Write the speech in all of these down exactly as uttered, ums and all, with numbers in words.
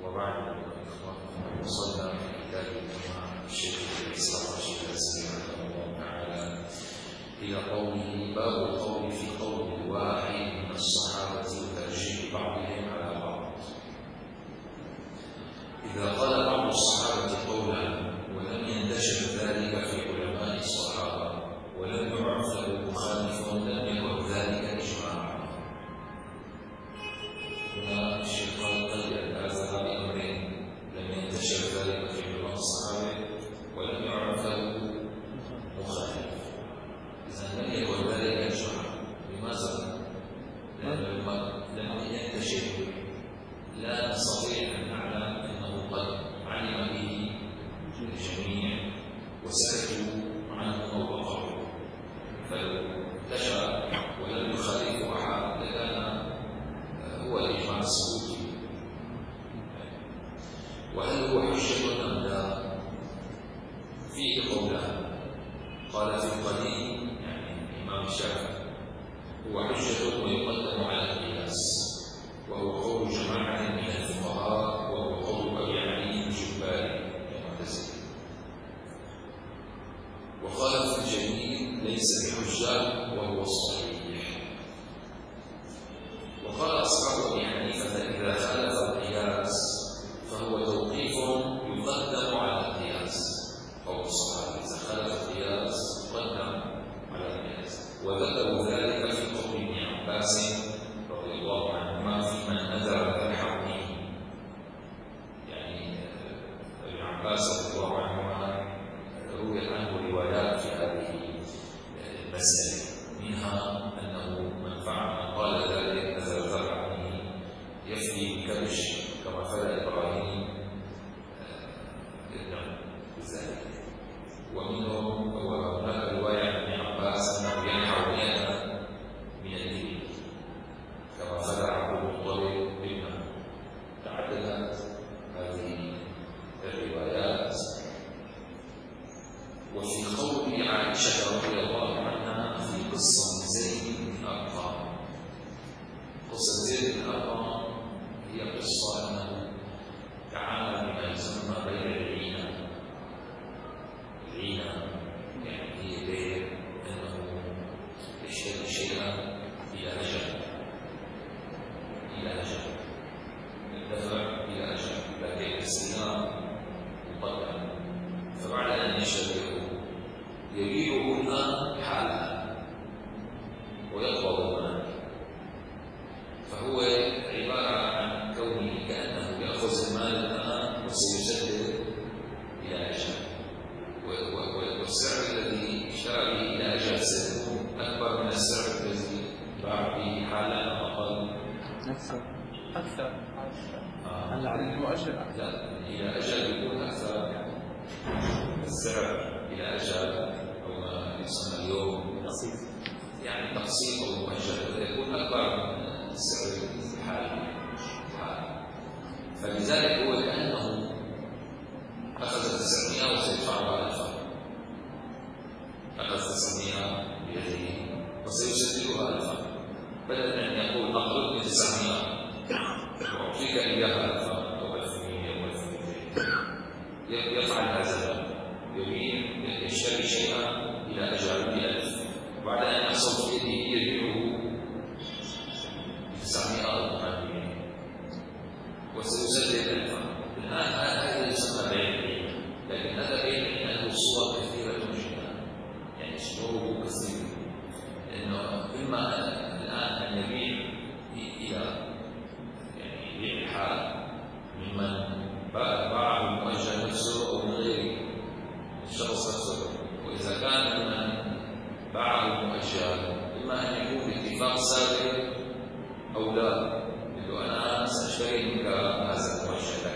وبعد وصلنا في كتاب الشيخ الإسلام الشيخ الإسلام رحمه الله تعالى إلى قوله باب القول في قول الواحد من الصحابة وترجيح بعضهم على بعض. إذا قال بعض الصحابة قولا ولم ينتشر ذلك في علماء الصحابة ولم يعرف له مخالف لم يكن ذلك إجماعا. هنا الشيخ قال قيد هذا بأمرين: لم ينتشر ذلك في علماء الصحابة ولم يعرف له مخالف. إذا لم يكن ذلك إجماعا. لماذا؟ لأنه لم ينتشر لا نستطيع أن نعلم أنه قد علم به الجميع وسكتوا عنه أو وقعوا، فلو انتشر ولم يخالفه أحد لكان هو الإجماع السكوتي. وهل هو حجة أم لا؟ فيه قولان. قال في القديم يعني الإمام الشافعي هو حجة ويقدم على القياس، وهو قول جماعة من الفقهاء، وهو قول أبي علي الجباري المعتزلي. وقال في الجميل ليس بحجة وهو الصحيح. وقال أصحاب أبي حنيفة إذا خالف القياس فهو توقيف يقدم على القياس، قول الصحابة إذا خالف القياس يقدم على القياس. وذكروا ذلك في قول ابن عباس رضي الله عنهما في من نذر ذبح أمه. يعني ابن عباس رضي الله عنهما روي عنه روايات في هذه المسألة، منها أنه من فعل من قال ذلك نذر ذبح أمه يفدي بكبش كما فعل إبراهيم ابنه بذلك. ومنهم وهناك رواية عن ابن عباس أنه ينحر مئة من الإبل كما فعل عبد المطلب ابنه. تعددت هذه الروايات. وفي قول عائشة رضي الله عنها في قصة زيد بن أرقام، قصة زيد بن أرقام هي قصة أنه تعامل بما يسمى بين العينة. العينة يعني هي بين أنه يشتري شيئا إلى أجل إلى أجل الدفع إلى أجل، لكن الاستلام مقدم. فبعد أن يشتريه يبيعه الآن حالها ويقبض المال، فهو عبارة عن كونه كأنه يأخذ المال الآن وسيسدد إلى أجل، والسعر الذي اشترى به إلى أجل سيكون أكبر من السعر الذي باع به حالا أو أقل. أكثر أكثر آه. هلا على المؤجل لا، إلى أجل يكون أكثر. يعني السعر إلى أجل أو ما يسمى اليوم تقسيط، يعني تقسيط أو مؤجل يكون أكبر من السعر الحالي. فلذلك هو كأنه أخذ تسعمائة وسيدفعها ألفا، أخذ تسعمائة بيده وسيسددها ألفا، بدل أن يقول أقرضني تسعمائة وأعطيك إياها ألفا أو ألف ومئة أو ألف ومئتين. يفعل هذا، يريد يشتري شيئا إلى أجل بألف، وبعد أن يحصل في يده يبيعه بتسعمائة أو ثمانمائة وسيسدد ألفا. الآن هذا يسمى بيع العينة، لكن هذا بيع العينة له صور كثيرة جدا، يعني صوره كثير. لأنه إما الآن أن يبيع إلى يعني يبيع الحال ممن باعه المؤجل نفسه أو من غيره الشخص نفسه. وإذا كان ممن باعه المؤجل إما أن يكون باتفاق سابق أو لا، أنه أنا سأشتري منك هذا المؤجل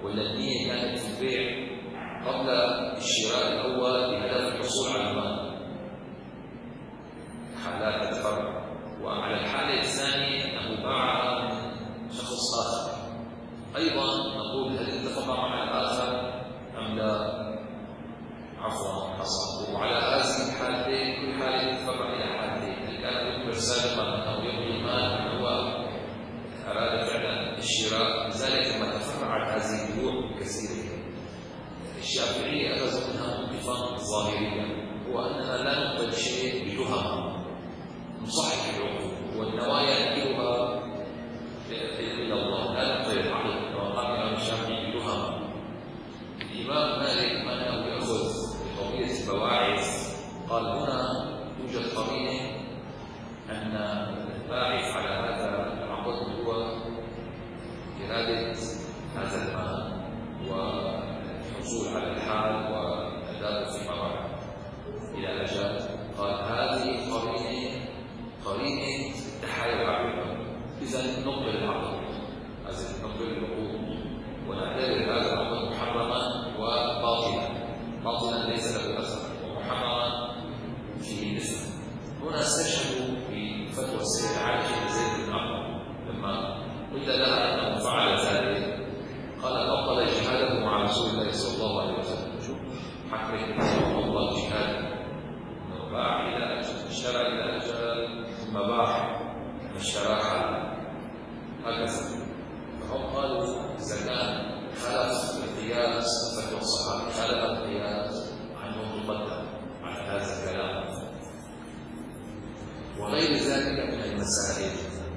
ولا النية كانت في البيع قبل الشراء الأول بهدف الحصول على المال، حالات تتفرع. وعلى الحالة الثانية أنه باع من شخص آخر أيضا نقول هل اتفق مع الآخر أم لا؟ عفوا حصل. وعلى هذه الحالتين كل حالة تتفرع إلى حالتين، هل كان يخبر سابقا أو يبني المال أن هو أراد فعلا الشراء. لذلك لما تفرعت هذه البيوع كثيرة الشافعية أخذوا منها موقفا ظاهريا، هو أننا لا نقبل شيء بتهم، نصحح العقول والنوايا نكلها إلى الله، لا نقبل العقل كما قال الإمام الشافعي بتهم. الإمام مالك أنه يأخذ بقضية البواعث، قال هنا توجد قرينة أن الباعث على هذا العقد هو إرادة هذا المال والحصول على الحال وأداء فيما بعد إلى أجل. قال هذه القرينة قرينة التحايل على، إذا نقبل العقد، إذا نقبل العقود ونعتبر هذا العقد محرما وباطلا، باطلا ليس له أثر، ومحرما فيه الإثم. هنا استشهدوا بفتوى السيدة عائشة زيد بن عمرو لما قيل لها أنه فعل ذلك قال أبطل جهاده مع رسول الله صلى الله عليه وسلم. حكمه الله جهاده، أنه باع إلى أجل، اشترى إلى أجل، ثم باع اشتراها هكذا. فهم قالوا إذا كان خلف القياس فتوى الصحابة خلف القياس عنه تقدم على هذا الكلام وغير ذلك من المسائل.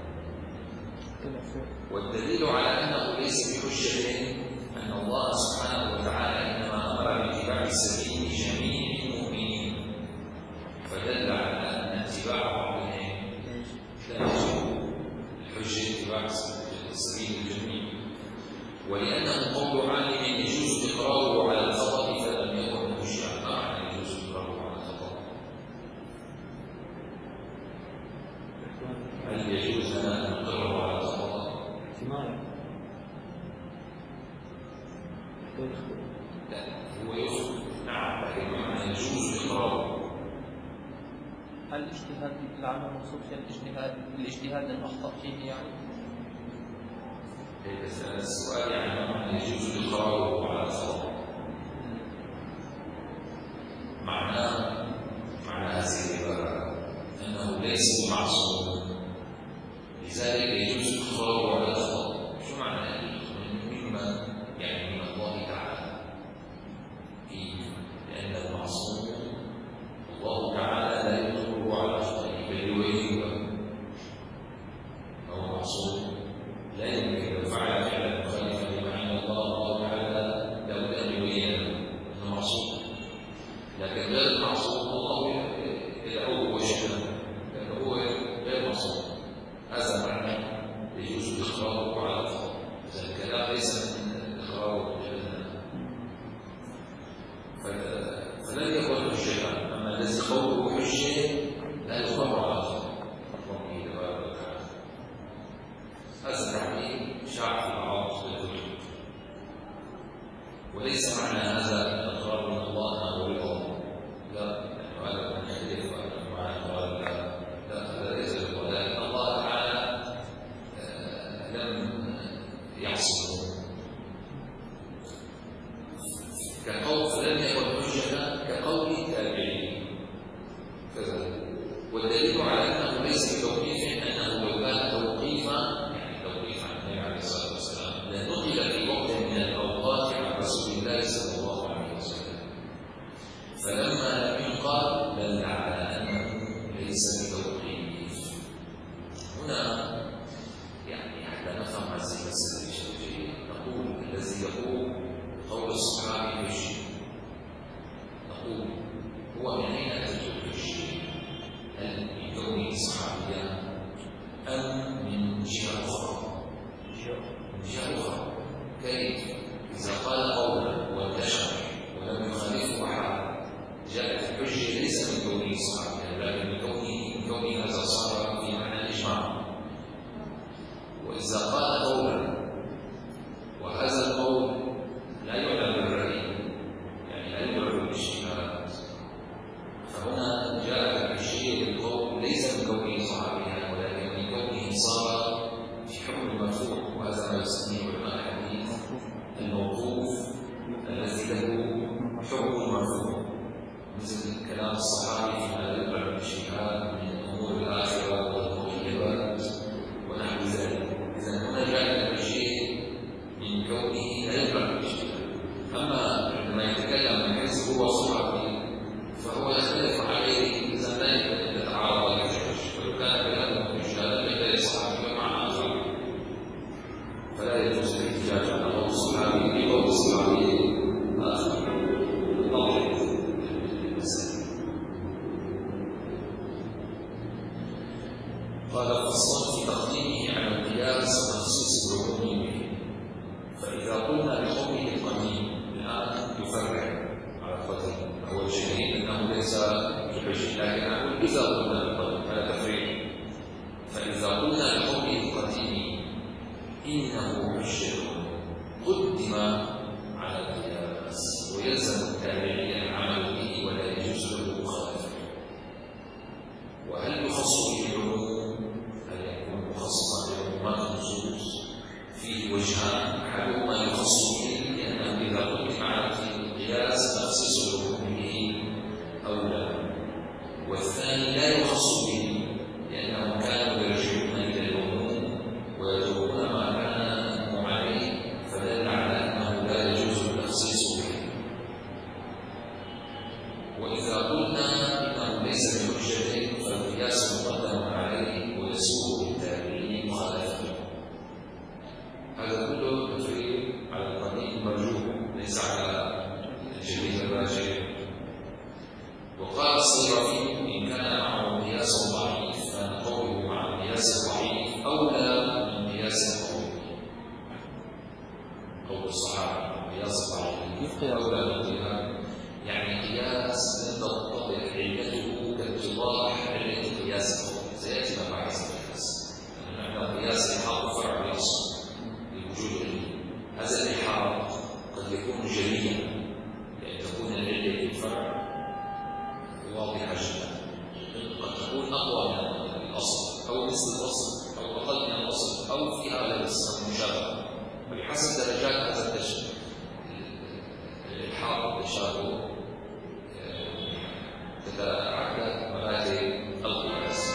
والدليل على أنه ليس بحجة أن الله سبحانه وتعالى إنما أمر باتباع سبيل جميع المؤمنين، فدل على أن اتباع بعضهم لا يجب الحجة اتباع سبيل الجميع. ولأنه قول عالم يجوز إقراره على الخطأ فلم يكن حجة. ما معنى يجوز إقراره على الخطأ؟ هل يجوز لنا أن نقره على الخطأ؟ لا، هو يخطئ. نعم، لكن معنى يجوز إقراره. هل الاجتهاد العمل مقصود في الاجتهاد الاجتهاد المخطئ فيه يعني؟ السؤال يعني ما معنى يجوز إقراره على الخطأ؟ معناه معنى هذه العبارة أنه ليس بمعصوم، لذلك يجوز إقراره على الخطأ. شو معنى مما يعني من الله تعالى؟ لأن المعصوم الله تعالى لا يقره على خطئه بل يوجهه، فهو معصوم لا يمكن لو فعل فعلا مخالفا لما عند الله الله تعالى لابد أن يبين أنه معصوم. لكن غير المعصوم الله يدعوه وجهه لأنه هو غير معصوم. هذا معنى يجوز إقراره على الخطأ. إذا الكلام ليس من إقراره بالجنة فلن يكون حجة، أما الذي قوله حجة لا يقر على الخطأ. هذا التعليم شاع في بعض الكتب، وليس معنى هذا الإقرار من الله أنه رضا، لا، هذا من يختلف مع الإقرار لا، هذا ليس رضا، لأن الله تعالى لم يعصمه كقول فلم يكن حجة كقول التابعين كذا. والدليل على أنه ليس بتوقيف أنه لو كان توقيفا نقل في وقت من الأوقات عن رسول الله صلى الله عليه وسلم، فلما لم يقال دل على أنه ليس بتوقيف. هنا يعني حتى نفهم هذه المسألة بشكل جيد نقول الذي يقول قول الصحابي حجة، نقول هو من أين أتت الحجة؟ هل من كونه صحابيا أم من جهة أخرى؟ جهة أخرى. كيف؟ إذا قال قولا وانتشر ولم يخالفه أحد جاءت الحجة ليس من كونه صحابيا بل من كونه من كونه هذا صار في معنى الإجماع. وإذا قال قولا وهذا القول بحجة، لكن أقول إذا قلنا بالقدم هذا تفريق. فإذا قلنا لقوله القديم إنه حجة قدم على القياس ويلزم التابعين العمل به ولا يجوز له مخالفته. وهل يخص به العموم؟ هل يكون مخصصا بعمومات النصوص؟ فيه وجهان، أحدهما يخص به لأنه إذا قدم على القياس تخصيص العموم به أولى، والثاني لا يخص به لأنهم كانوا يرجعون إلى العموم ويتركون ما كان عليه، فدل على أنه لا يجوز التخصيص به. وإذا قلنا إنه ليس بحجة فالقياس مقدم عليه ويسوء بالتابعين مخالفته. هذا كله تفريق على القديم المرجوح ليس على الجديد الراجح. وقال الصيرفي إن كان معه قياس ضعيف كان قوله مع القياس الضعيف أولى من قياس القوي. قول الصحابة قياس ضعيف أولى من قياس، يعني قياس لم تتضح علته كاتضاح علة القياس القوي. سيأتي مباحث القياس، لأن قياس الحاق فرع الأصل لوجود علة. هذا الإلحاق قد يكون جليا لأن تكون العلة في الفرع واضحة جدا، قد تكون أقوى من الأصل أو مثل الأصل أو أقل من الأصل أو فيها لبس أو مشابهة، وبحسب درجات هذا التشبيه الإلحاق والتشابه تتعدد مراتب القياس.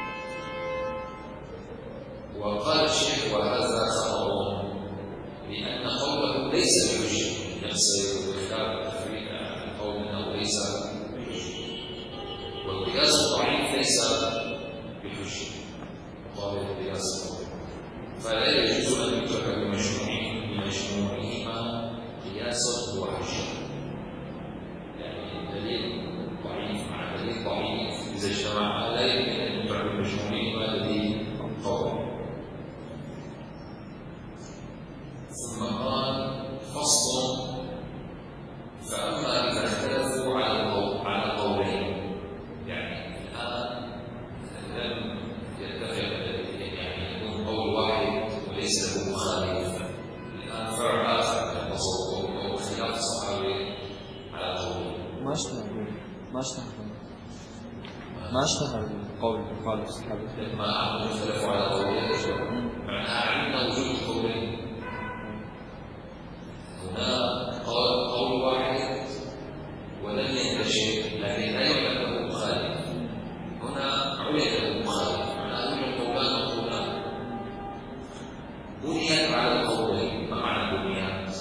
وقال الشيخ وهذا خطأ لأن قوله ليس بحجة نفسه وخلاف التفريق عن القول أنه ليس بحجة، والقياس الضعيف ليس بحجة مقابل القياس القوي، فلا يجوز أن يترك بمجموعهما قياس وحجة. يعني دليل ضعيف مع دليل ضعيف إذا اجتمعا لا يمكن أن يترك بمجموعهما دليل قوي. ثم قال فصل فأما إذا اختلفوا على القول على قولين، يعني الآن لم يتفق يعني يكون قول واحد وليس له مخالف، الآن فرع آخر من التصور أو اختلاف الصحابة على قولين. ما اشتهر ما اشتهر ما اشتهر القول بقول الصحابة. لما اختلفوا على قولين معناها علمنا وجود قولين. هنا قول قول واحد ولم ينتشر لكن لا يعلم له مخالف، هنا علم له مخالف، معناه يوجد قولان وقولان بنيت على القولين. ما معنى بنيت؟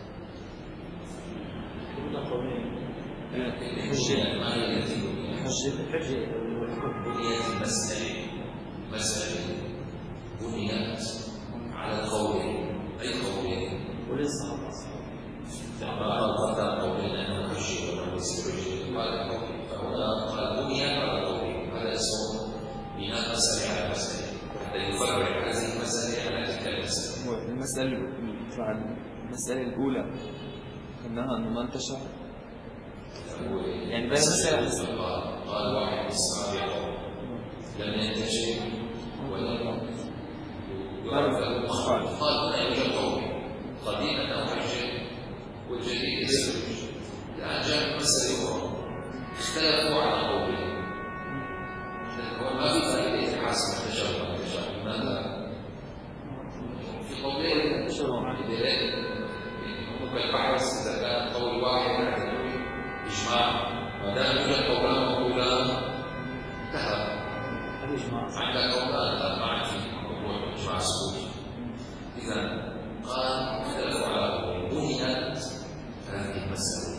الحجة. ما هي التي بنيت؟ بنيت المسألة، مسألة بنيت على القولين. أي قولين؟ وليس فما قدر قولين أنه حجة ولا ليس بحجة قال القولين، فهنا قال بنيت على القولين. هذا اسمه بناء مسألة على مسألة حتى يفرع هذه المسألة على تلك المسألة. المسألة المسألة الأولى قلناها أنه ما انتشر، يعني بين مسألة قال واحد من الصحابة لم ينتشر ولم يعرف له مخالف، قال هنا يوجد قول قديم أنه حجة والجديد ليس بحجة. الآن جاءت مسألة أخرى اختلفوا على قولين، ما في فائدة حاسم التشابه عن التشابه. لماذا؟ في قولين بدليل ممكن البحث إذا كان قول واحد يعتبر إجماع، ما دام يوجد قولان وقولان انتهى عندك قولان لا معنى في موضوع إجماع سكوتي. إذا قال اختلفوا على قولين بنيت هذه المسألة.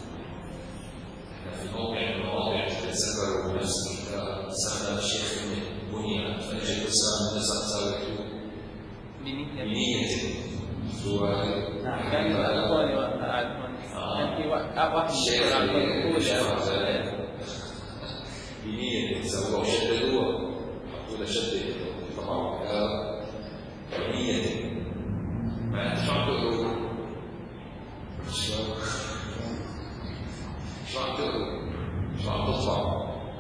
في موضع من المواضع تتذكر بنفس الكتاب استخدم الشيخ بنيت فنجد الإسلام نسخ ساويته بنية سؤال. نعم كان يقول كان في واحد الشيخ بنية سووا شددوها حطوا له شدة طبعا بنية ما أنت شو عم تقول؟ شو شو عم تقول؟ شو عم تطلع؟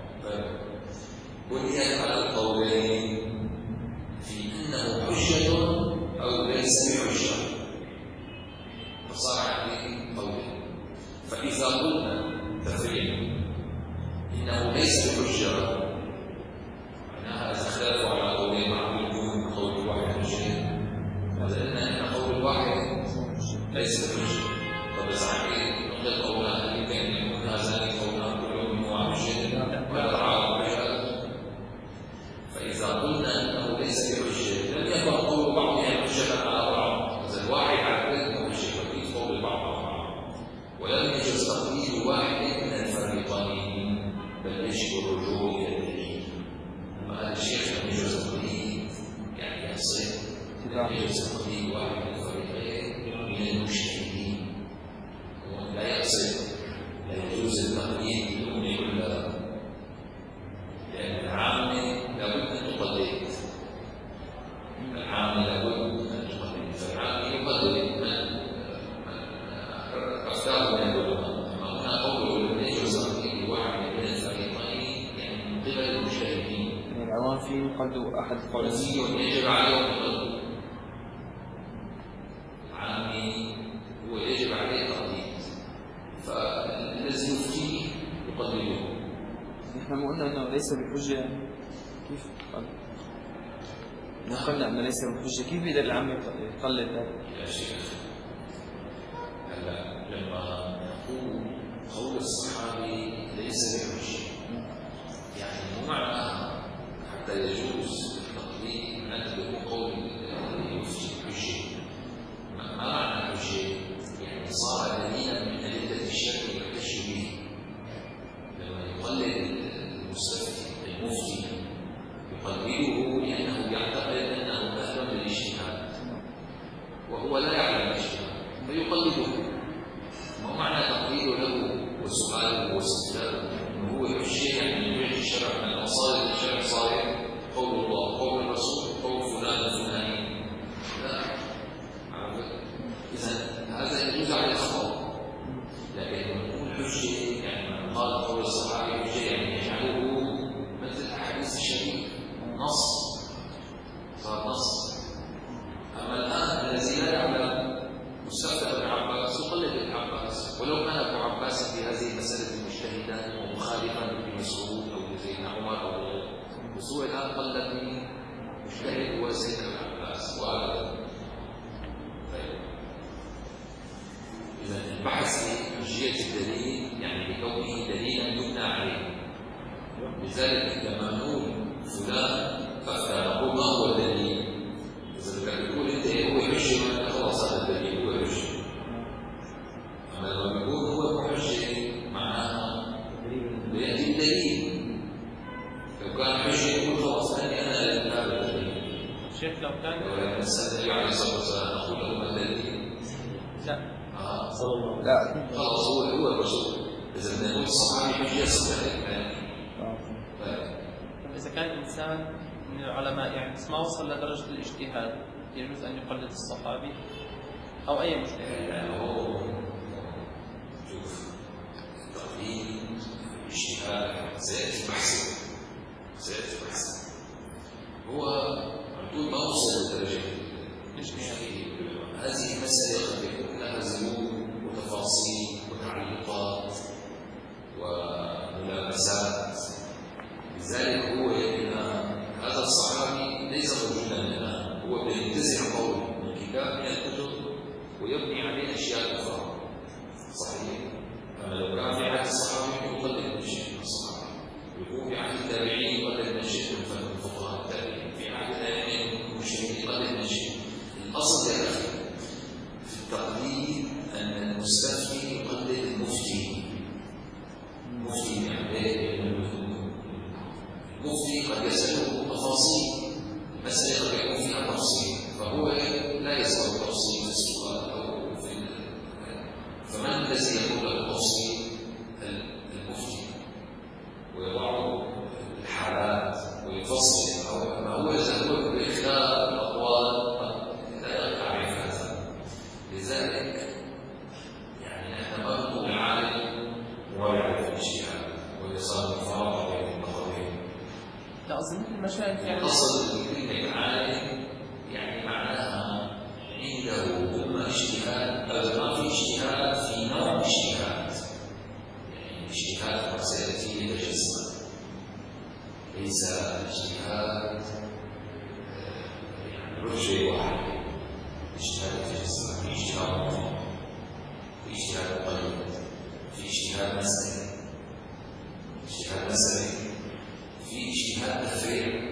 صار عندي قولين. فإذا قلنا تفريع إنه ليس بحجة، معناها إذا اختلفوا على قولين معقول يكون قول واحد حجة، هذا قلنا إن قول واحد ليس بحجة. طب إذا عندي نقل قولان يمكن أن يكون هذان قولان كلهم هو حجة ولا تعارض بحجة. فإذا قلنا أنه ليس بحجة لم يكن قول بعضهم حجة على بعض، إذا الواحد على الأثنين حجة ففي قول البعض على بعض، ولم يجوز تقليد واحد من الفريقين بل يجب الرجوع إلى الدليل. أما هذا الشيخ لم يجوز تقليد يعني يصير لم يجوز تقليد واحد من الفريقين من المجتهدين، لا يقصد لا يجوز التقليد بدون كل، لأن العامة لابد أن تقلد، العامة لابد أن تقلد، فالعامة يقلد من أفتاه من العلماء. أما هنا قوله لم يجوز تقليد واحد من الفريقين يعني من قبل المجتهدين، يعني العوام فيه يقلدوا أحد القولين يجب عليهم التقليد. العامة هو يجب عليه التقليد، فالذي يفتيه يقلده. نحن ما قلنا انه ليس بحجه، كيف قال؟ نحن قلنا انه ليس بحجه، كيف بيقدر العام يقلد هذا؟ يا شيخ هلا لما نقول قول الصحابي ليس بحجه يعني مو معناها حتى يجوز التقليد ان يكون قول المفتي حجه. ما معنى حجه؟ يعني صار دليلا من ادله الشرع يحتج به. لما يقلد المستفتي المفتي يقلده لأنه يعتقد أنه أهل للاجتهاد وهو لا يعلم الاجتهاد فيقلده. ما معنى تقليده له وسؤاله واستدلاله أنه هو حجة يعني من وجه الشرع من مصادر الشرع صاير قول الله قول الرسول قول فلان الفلاني؟ لا. إذا هذا يجوز عليه الخطأ، لكن نقول حجة يعني من قال قول الصحابي حجة يعني يجعله مثل الأحاديث الشريفة نص، صار نص. أما الآن الذي لا يعلم مستفتى ابن عباس يقلد ابن عباس، ولو كان ابن عباس في هذه المسألة مجتهدا ومخالفا لابن مسعود أو لسيدنا عمر أو غيره، وسوء الآن قلد من مجتهد هو سيدنا ابن عباس وهكذا. إذا البحث في حجية الدليل يعني بكونه دليلا يبنى عليه. لذلك لما نقول فلان فأفتى نقول ما هو الدليل؟ إذا كان يقول أنت هو حجة خلاص هذا الدليل هو حجة. أما لما يقول هو حجة معناها يأتي الدليل. لو كان حجة يقول خلاص أني أنا هذا الدليل. شيخ لو كان لو الإنسان النبي عليه الصلاة والسلام نقول له ما الدليل؟ لا آه. لا خلاص هو هو الرسول. إذا بدنا نقول الصحابي حجة صحيح يعني. إذا كان إنسان من العلماء يعني بس ما وصل لدرجة الاجتهاد يجوز أن يقلد الصحابي أو أي مجتهد؟ يعني هو شوف التقليد الاجتهاد سيأتي بحثه سيأتي بحثه هو عندما ما وصل لدرجة الاجتهاد. هذه مسألة قد يكون لها زمون وتفاصيل وتعليقات وملامسات. لذلك هو الآن هذا الصحابي ليس موجودا الآن، هو بينتزع قول من كتاب من الكتب ويبني عليه أشياء أخرى. صحيح؟ أما لو كان في عهد الصحابي يقلد من شيء من الصحابة، يكون في عهد التابعين يقلد من شيء من فقهاء التابعين، في عهد الأئمة المجتهدين يقلد من شيء. الأصل يا أخي في التقليد أن المستفتي يقلد المفتي. المفتي يعني المفتي قد يسأله تفاصيل المسألة قد يكون فيها تفصيل فهو لا يسأل التفصيل في السؤال أو في فمن الذي يقول له التفصيل؟ المفتي، ويضع الحالات ويفصل أو ما هو إذا هو بإختلاف الأقوال لا يعرف هذا. لذلك يعني نحن ما نقول العالم ولا يعرف الاجتهاد ويصاب الفراغ بين النظرين. لا أظن المشايخ يعني أصل كلمة عالم يعني معناها عنده إما اجتهاد أو ما في اجتهاد مقيد، في اجتهاد مسألي، اجتهاد مسألي، في اجتهاد تفريع،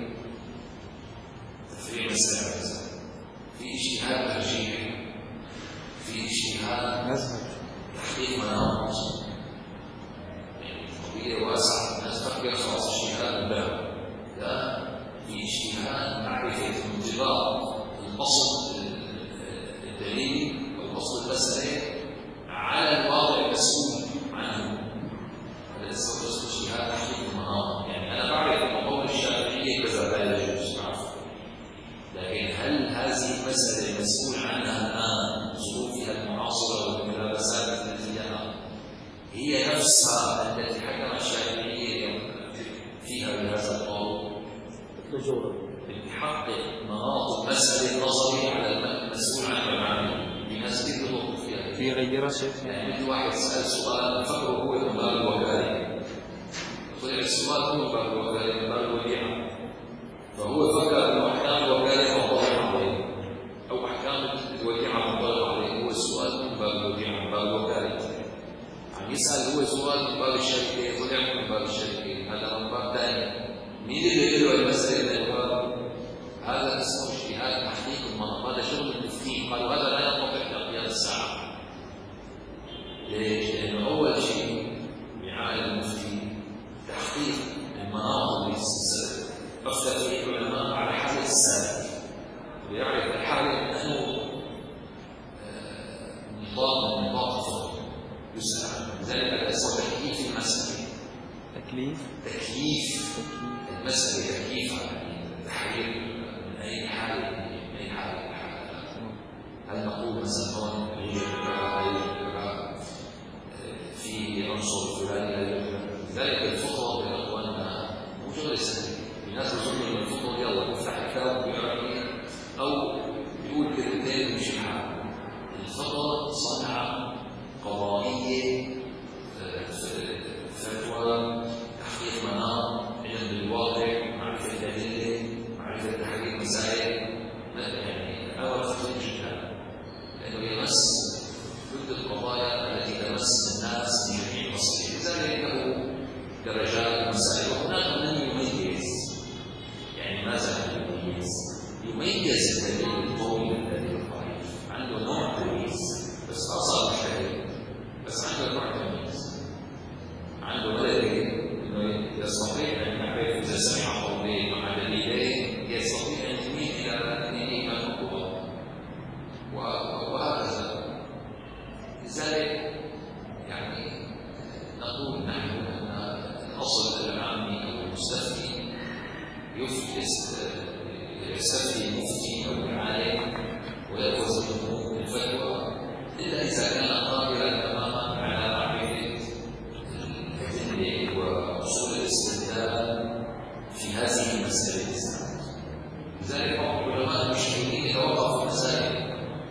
تفريع مسألة مثلا، في اجتهاد ترجيح، في اجتهاد مذهب تحقيق مناط. يعني قضية واسعة، الناس تفكر خلاص اجتهاد الباب، لا، في اجتهاد معرفة انضباط الأصل الدليل أو أصل المسألة على الواقع المسؤول عنه. هذا اسمه اجتهاد تحقيق المناط. يعني أنا بعرف أن قول الشافعية كذا لا يجوز، لكن هل هذه المسألة المسؤول عنها الآن ظروفها المعاصرة والملابسات التي لها هي نفسها التي حكم الشافعية فيها بهذا القول؟ بحقق مناط المسألة النظري على المسؤول عنه العامل بناس كثير بتوقف فيها. في غيرها شيخ؟ يعني في واحد سأل سؤال فكره هو من باب الوكالة، طلع السؤال هو من باب الوكالة، من باب الوديعة، فهو فكر انه احكام الوكاله منطبقه عليه او احكام الوديعه منطبقه عليه. هو السؤال من باب الوديعه، من باب الوكاله. عم يسال هو سؤال من باب الشركه، طلع من باب الشركه، هذا من باب ثاني. مين اللي يقول له المساله من الباب؟ هذا اسمه اجتهاد تحقيق المناط، هذا شغل المفتين. قالوا هذا لا ينطبق لقيام الساعه. ليش؟ لانه اول شيء بيعامل المفتي تحقيق المناط للسلسله. أفتى فيه العلماء على حالة السالك، ويعرف الحالة أنه نطاق من نطاق الفقه يسأل عنه. لذلك اسمه تكييف المسألة. تكليف؟ تكييف المسألة، تكييفها يعني تحرير من أي حالة من أي حالة إلى حالة. هل نقول مثلا هون يوجد كذا كذا في عنصر فلاني لا يوجد؟ لذلك الفقه يا إخواننا مو شغل سهل. الناس بيظنوا ان الفقه يلا بيفتح كتاب وبيقرا فيه او بيقول كلمتين ويمشي حاله. الفقه صنعه قضائيه، فتوى، تحقيق مناط، علم بالواقع، معرفه الادله، معرفه تحقيق مسائل. يعني امر خطير جدا لانه يمس كل القضايا التي تمس الناس من جميع المصادر. لذلك له درجات ومسائل، وهناك من يميز. يعني ماذا يميز؟ يميز الدليل القوي من الدليل الضعيف، عنده نوع تمييز، بس أصل مجتهد، بس عنده نوع تمييز، عنده ملكة إنه يستطيع أن يعرف إذا سمع قولين مع دليلين يستطيع أن يميل إلى دليل مقبول، وهكذا. لذلك يعني نقول نحن أن الأصل العامي أو المستفتي يستفتي المفتي أو العالم ويأخذ منه الفتوى إلا إذا كان قادرا تماما على معرفة الأدلة وأصول الاستدلال في هذه المسائل. لذلك بعض العلماء المشهورين يتوقف في مسائل.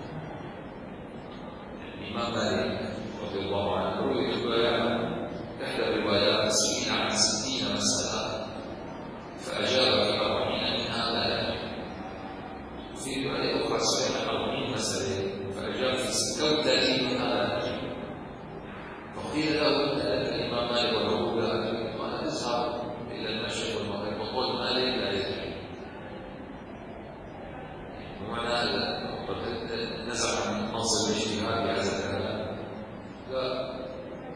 الإمام مالك رضي الله عنه روي رواية، إحدى الروايات سئل عن ستين مسألة فأجاب في أربعين منها لا يعلم. وفي رواية أخرى سئل عن أربعين مسألة فأجاب في ستة وثلاثين منها لا يعلم. فقيل له الإمام مالك وله لا، قال اذهب إلى المشرق والمغرب وقل مالك لا يدري. ومعنى قد نزع عن منصب الاجتهاد بهذا الكلام. لا،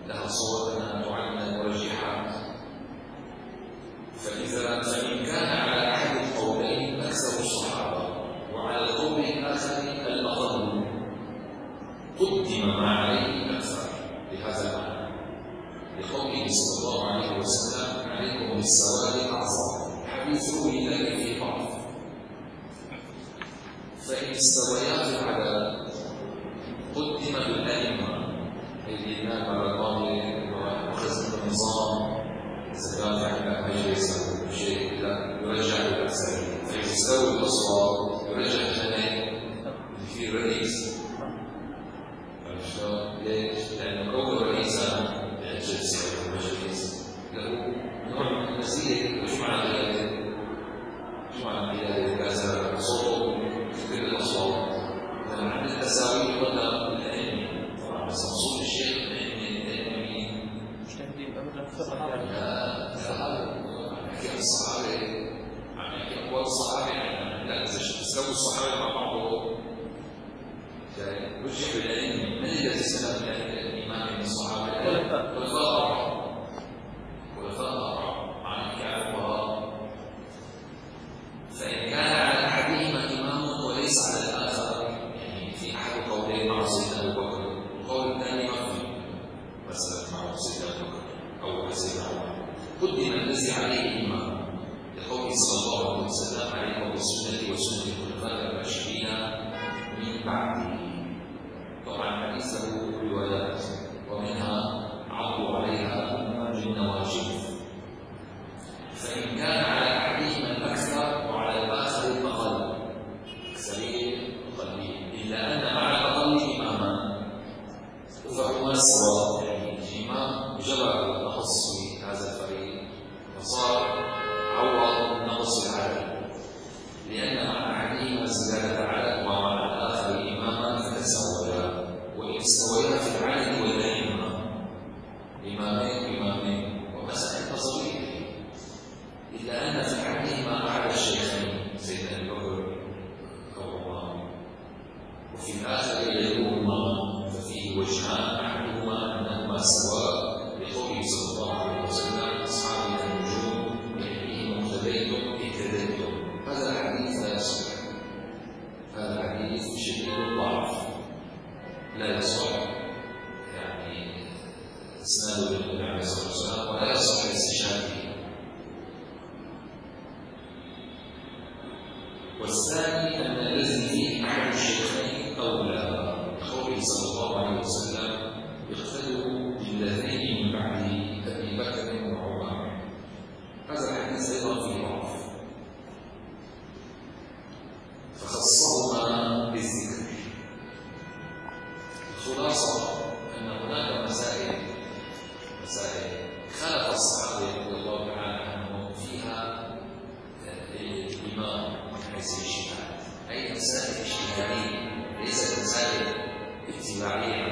لها صور أنها تعد مرجحات. فإذا فإن كان على أحد القولين أكثر الصحابة وعلى القول الآخر الأقل قدم ما عليه الأكثر لهذا المعنى، لقوله صلى الله عليه وسلم عليكم بالسواد الأعظم، حديث روي ذلك في بعض. فإن استويات العدد قدم بالأئمة الإمام الرضاوي وخزن النظام إذا كان عندك مجلس أو شيء يرجع للأكثرية، فإذا استوى الأصوات يرجع الجميع في رئيس. ليش؟ لأن كون الرئيس الجلسة أو المجلس له نوع من المزية. شو معنى قيادة؟ شو معنى قيادة؟ كذا صوت كل الأصوات لما عند التساوي قلنا الأئمة. طبعا بس مقصود الشيخ الأئمة مجتهدين أبدا فقط يعني. لا لا نحكي عن الصحابة، عم نحكي أقوال الصحابة يعني. لا إذا استووا الصحابة مع بعضهم رجع بالأئمة. من الذي سلم الإمام من الصحابة؟ الخلفاء الخلفاء الخلفاء الأربعة عن كعبها. فإن كان على أحدهما إمام وليس على الآخر، يعني في أحد قولين مع سيدنا أبو بكر والقول الثاني ما في مثلا مع سيدنا أبو بكر أو سيدنا عمر، قدم الذي عليه الإمام لقوله صلى الله عليه وسلم عليكم بسنتي وسنة الخلفاء الراشدين من بعدي. طبعا حديث له روايات ومنها عضوا عليها بالنواجذ. فإن كان على أحدهما الأكثر وعلى الآخر الأقل، أكثرية أقلية، إلا أن مع الأقل إماما فهما سواء. يعني الإمام جبر النقص في هذا الفريق وصار عوض النقص العدد، لأن مع أحدهما زيادة عدد ومع الآخر إماما فتساويا. وإن استويا في العدد والأئمة إمامين إمامين ومسألة صغيرة، إلا أن في أحدهما أحد الشيخين سيدنا أبي بكر أو عمر، وفي الآخر غيرهما، ففيه وجهان أحدهما أنهما سواء لقوله صلى الله عليه وسلم أصحابي النجوم بأيديهم اقتديتم اهتديتم. هذا الحديث لا يصح، هذا الحديث شديد الضعف لا يصح، يعني إسناده للنبي عليه الصلاة والسلام، ولا يصح الاستشهاد به. والثاني أن الذي فيه أحد الشيخين أولى، قوله صلى الله عليه وسلم اقتدوا بالذين من بعد أبي بكر وعمر. هذا الحديث أيضا فيه ضعف، فخصهما بالذكر. الخلاصة أن هناك مسائل مسائل خالف الصحابة رضي الله تعالى عنهم فيها الإمام من حيث الاجتهاد، أي مسائل اجتهادية ليست مسائل اتباعية